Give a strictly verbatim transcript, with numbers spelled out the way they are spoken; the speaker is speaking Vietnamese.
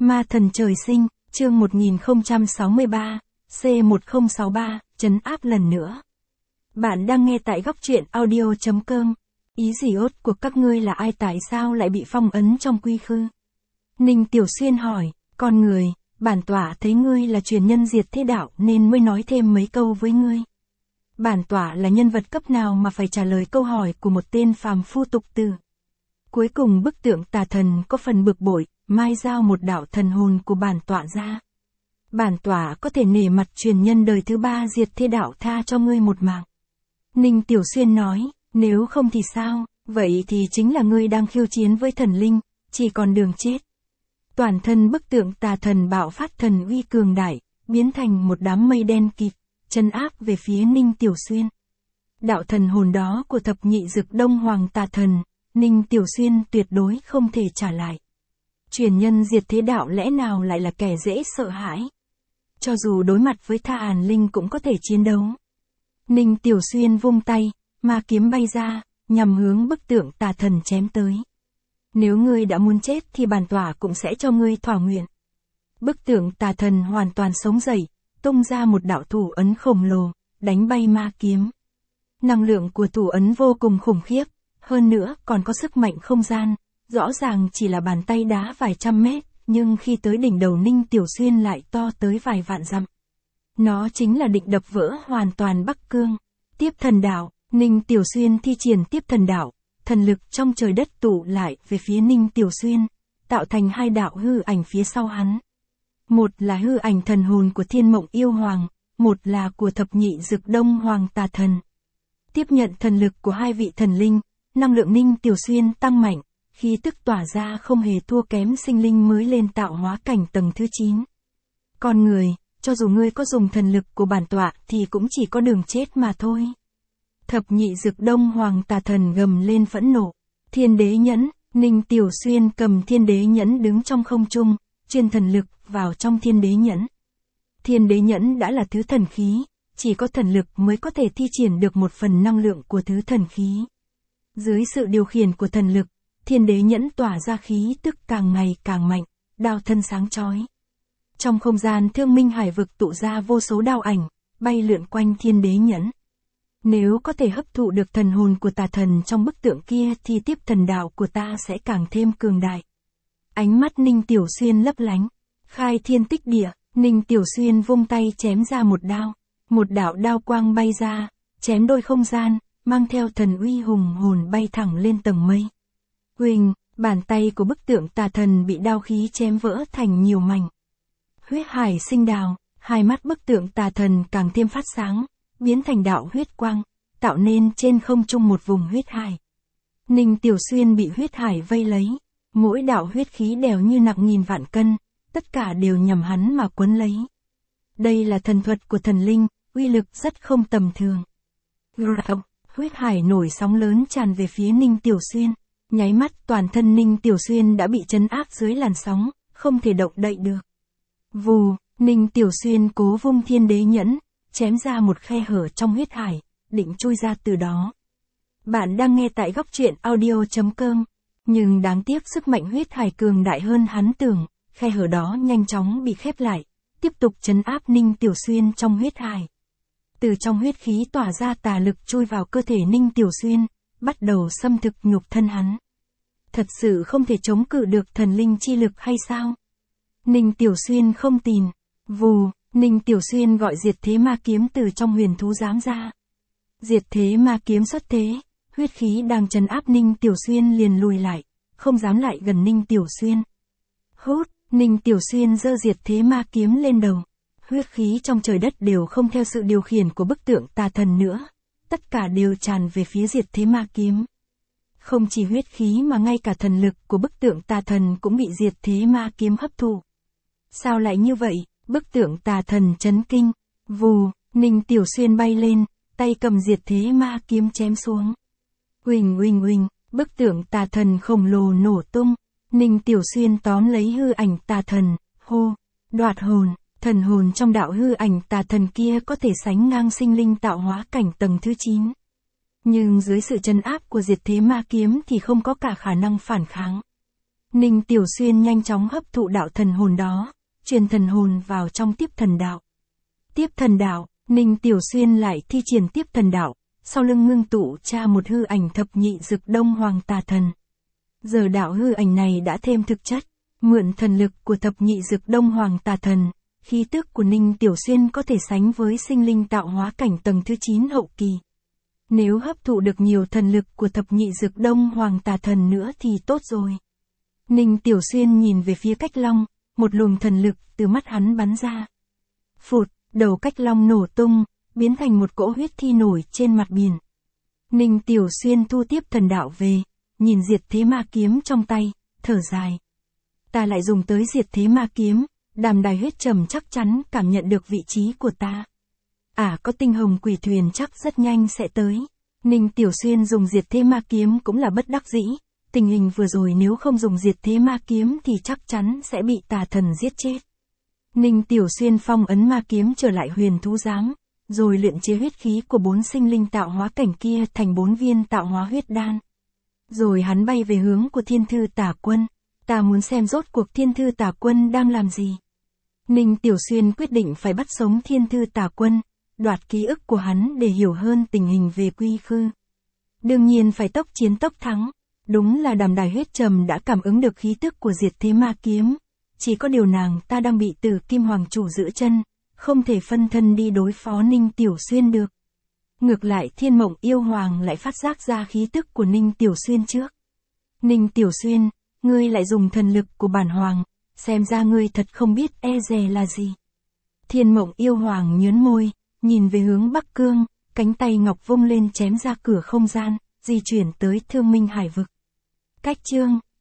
Ma thần trời sinh, chương một nghìn không trăm sáu mươi ba, C một không sáu ba, trấn áp lần nữa. Bạn đang nghe tại góc truyện audio chấm com. Ý gì ốt của các ngươi là ai, tại sao lại bị phong ấn trong quy khư? Ninh Tiểu Xuyên hỏi, con người, bản tọa thấy ngươi là truyền nhân diệt thế đạo nên mới nói thêm mấy câu với ngươi. Bản tọa là nhân vật cấp nào mà phải trả lời câu hỏi của một tên phàm phu tục tử. Cuối cùng bức tượng tà thần có phần bực bội, mai giao một đạo thần hồn của bản tọa ra. Bản tọa có thể nể mặt truyền nhân đời thứ ba diệt thế đạo tha cho ngươi một mạng. Ninh Tiểu Xuyên nói, nếu không thì sao, vậy thì chính là ngươi đang khiêu chiến với thần linh, chỉ còn đường chết. Toàn thân bức tượng tà thần bạo phát thần uy cường đại, biến thành một đám mây đen kịt, trấn áp về phía Ninh Tiểu Xuyên. Đạo thần hồn đó của thập nhị dực đông hoàng tà thần, Ninh Tiểu Xuyên tuyệt đối không thể trả lại. Truyền nhân diệt thế đạo lẽ nào lại là kẻ dễ sợ hãi? Cho dù đối mặt với Tha Hàn Linh cũng có thể chiến đấu. Ninh Tiểu Xuyên vung tay, ma kiếm bay ra, nhằm hướng bức tượng tà thần chém tới. Nếu ngươi đã muốn chết thì bản tọa cũng sẽ cho ngươi thỏa nguyện. Bức tượng tà thần hoàn toàn sống dậy, tung ra một đạo thủ ấn khổng lồ, đánh bay ma kiếm. Năng lượng của thủ ấn vô cùng khủng khiếp, hơn nữa còn có sức mạnh không gian, rõ ràng chỉ là bàn tay đá vài trăm mét, nhưng khi tới đỉnh đầu Ninh Tiểu Xuyên lại to tới vài vạn dặm. Nó chính là định đập vỡ hoàn toàn Bắc Cương. Tiếp thần đạo, Ninh Tiểu Xuyên thi triển tiếp thần đạo, thần lực trong trời đất tụ lại về phía Ninh Tiểu Xuyên, tạo thành hai đạo hư ảnh phía sau hắn. Một là hư ảnh thần hồn của Thiên Mộng Yêu Hoàng, một là của thập nhị dực đông hoàng tà thần. Tiếp nhận thần lực của hai vị thần linh, năng lượng Ninh Tiểu Xuyên tăng mạnh, khí tức tỏa ra không hề thua kém sinh linh mới lên tạo hóa cảnh tầng thứ chín. Con người, cho dù ngươi có dùng thần lực của bản tọa thì cũng chỉ có đường chết mà thôi. Thập nhị dực đông hoàng tà thần gầm lên phẫn nộ. Thiên đế nhẫn, Ninh Tiểu Xuyên cầm thiên đế nhẫn đứng trong không trung, truyền thần lực vào trong thiên đế nhẫn. Thiên đế nhẫn đã là thứ thần khí, chỉ có thần lực mới có thể thi triển được một phần năng lượng của thứ thần khí. Dưới sự điều khiển của thần lực, thiên đế nhẫn tỏa ra khí tức càng ngày càng mạnh, đao thân sáng chói. Trong không gian thương minh hải vực tụ ra vô số đao ảnh, bay lượn quanh thiên đế nhẫn. Nếu có thể hấp thụ được thần hồn của tà thần trong bức tượng kia thì tiếp thần đạo của ta sẽ càng thêm cường đại. Ánh mắt Ninh Tiểu Xuyên lấp lánh. Khai thiên tích địa, Ninh Tiểu Xuyên vung tay chém ra một đao. Một đạo đao quang bay ra, chém đôi không gian, mang theo thần uy hùng hồn bay thẳng lên tầng mây. Huỳnh, bàn tay của bức tượng tà thần bị đao khí chém vỡ thành nhiều mảnh. Huyết hải sinh đào, hai mắt bức tượng tà thần càng thêm phát sáng, biến thành đạo huyết quang, tạo nên trên không trung một vùng huyết hải. Ninh Tiểu Xuyên bị huyết hải vây lấy, mỗi đạo huyết khí đều như nặng nghìn vạn cân, tất cả đều nhằm hắn mà quấn lấy. Đây là thần thuật của thần linh, uy lực rất không tầm thường. Huyết hải nổi sóng lớn tràn về phía Ninh Tiểu Xuyên, nháy mắt toàn thân Ninh Tiểu Xuyên đã bị trấn áp dưới làn sóng, không thể động đậy được. Vù, Ninh Tiểu Xuyên cố vung thiên đế nhẫn, chém ra một khe hở trong huyết hải, định chui ra từ đó. Bạn đang nghe tại góc truyện audio chấm com, nhưng đáng tiếc sức mạnh huyết hải cường đại hơn hắn tưởng, khe hở đó nhanh chóng bị khép lại, tiếp tục trấn áp Ninh Tiểu Xuyên trong huyết hải. Từ trong huyết khí tỏa ra tà lực chui vào cơ thể Ninh Tiểu Xuyên, bắt đầu xâm thực nhục thân hắn. Thật sự không thể chống cự được thần linh chi lực hay sao? Ninh Tiểu Xuyên không tin. Vù, Ninh Tiểu Xuyên gọi diệt thế ma kiếm từ trong huyền thú giám ra. Diệt thế ma kiếm xuất thế, huyết khí đang trấn áp Ninh Tiểu Xuyên liền lùi lại, không dám lại gần Ninh Tiểu Xuyên. Hút, Ninh Tiểu Xuyên giơ diệt thế ma kiếm lên đầu. Huyết khí trong trời đất đều không theo sự điều khiển của bức tượng tà thần nữa, tất cả đều tràn về phía diệt thế ma kiếm. Không chỉ huyết khí mà ngay cả thần lực của bức tượng tà thần cũng bị diệt thế ma kiếm hấp thụ. Sao lại như vậy? Bức tượng tà thần chấn kinh. Vù, Ninh Tiểu Xuyên bay lên, tay cầm diệt thế ma kiếm chém xuống. Huỳnh huỳnh huỳnh, bức tượng tà thần khổng lồ nổ tung. Ninh Tiểu Xuyên tóm lấy hư ảnh tà thần, hô, đoạt hồn. Thần hồn trong đạo hư ảnh tà thần kia có thể sánh ngang sinh linh tạo hóa cảnh tầng thứ chín. Nhưng dưới sự trấn áp của diệt thế ma kiếm thì không có cả khả năng phản kháng. Ninh Tiểu Xuyên nhanh chóng hấp thụ đạo thần hồn đó, truyền thần hồn vào trong tiếp thần đạo. Tiếp thần đạo, Ninh Tiểu Xuyên lại thi triển tiếp thần đạo, sau lưng ngưng tụ ra một hư ảnh thập nhị dực đông hoàng tà thần. Giờ đạo hư ảnh này đã thêm thực chất, mượn thần lực của thập nhị dực đông hoàng tà thần, khí tức của Ninh Tiểu Xuyên có thể sánh với sinh linh tạo hóa cảnh tầng thứ chín hậu kỳ. Nếu hấp thụ được nhiều thần lực của thập nhị dực đông hoàng tà thần nữa thì tốt rồi. Ninh Tiểu Xuyên nhìn về phía Cách Long, một luồng thần lực từ mắt hắn bắn ra. Phụt, đầu Cách Long nổ tung, biến thành một cỗ huyết thi nổi trên mặt biển. Ninh Tiểu Xuyên thu tiếp thần đạo về, nhìn diệt thế ma kiếm trong tay, thở dài. Ta lại dùng tới diệt thế ma kiếm, Đàm Đài Huyết Trầm chắc chắn cảm nhận được vị trí của ta. À, có tinh hồng quỷ thuyền chắc rất nhanh sẽ tới. Ninh Tiểu Xuyên dùng diệt thế ma kiếm cũng là bất đắc dĩ. Tình hình vừa rồi nếu không dùng diệt thế ma kiếm thì chắc chắn sẽ bị tà thần giết chết. Ninh Tiểu Xuyên phong ấn ma kiếm trở lại huyền thú giám, rồi luyện chế huyết khí của bốn sinh linh tạo hóa cảnh kia thành bốn viên tạo hóa huyết đan. Rồi hắn bay về hướng của Thiên Thư Tả Quân. Ta muốn xem rốt cuộc Thiên Thư Tả Quân đang làm gì. Ninh Tiểu Xuyên quyết định phải bắt sống Thiên Thư Tả Quân, đoạt ký ức của hắn để hiểu hơn tình hình về quy khư. Đương nhiên phải tốc chiến tốc thắng. Đúng là Đàm Đài Huyết Trầm đã cảm ứng được khí tức của diệt thế ma kiếm. Chỉ có điều nàng ta đang bị Tử Kim Hoàng Chủ giữ chân, không thể phân thân đi đối phó Ninh Tiểu Xuyên được. Ngược lại Thiên Mộng Yêu Hoàng lại phát giác ra khí tức của Ninh Tiểu Xuyên trước. Ninh Tiểu Xuyên, ngươi lại dùng thần lực của bản hoàng, xem ra ngươi thật không biết e dè là gì. Thiên Mộng Yêu Hoàng nhớn môi, nhìn về hướng Bắc Cương, cánh tay ngọc vung lên chém ra cửa không gian, di chuyển tới Thương Minh Hải vực. Cách chương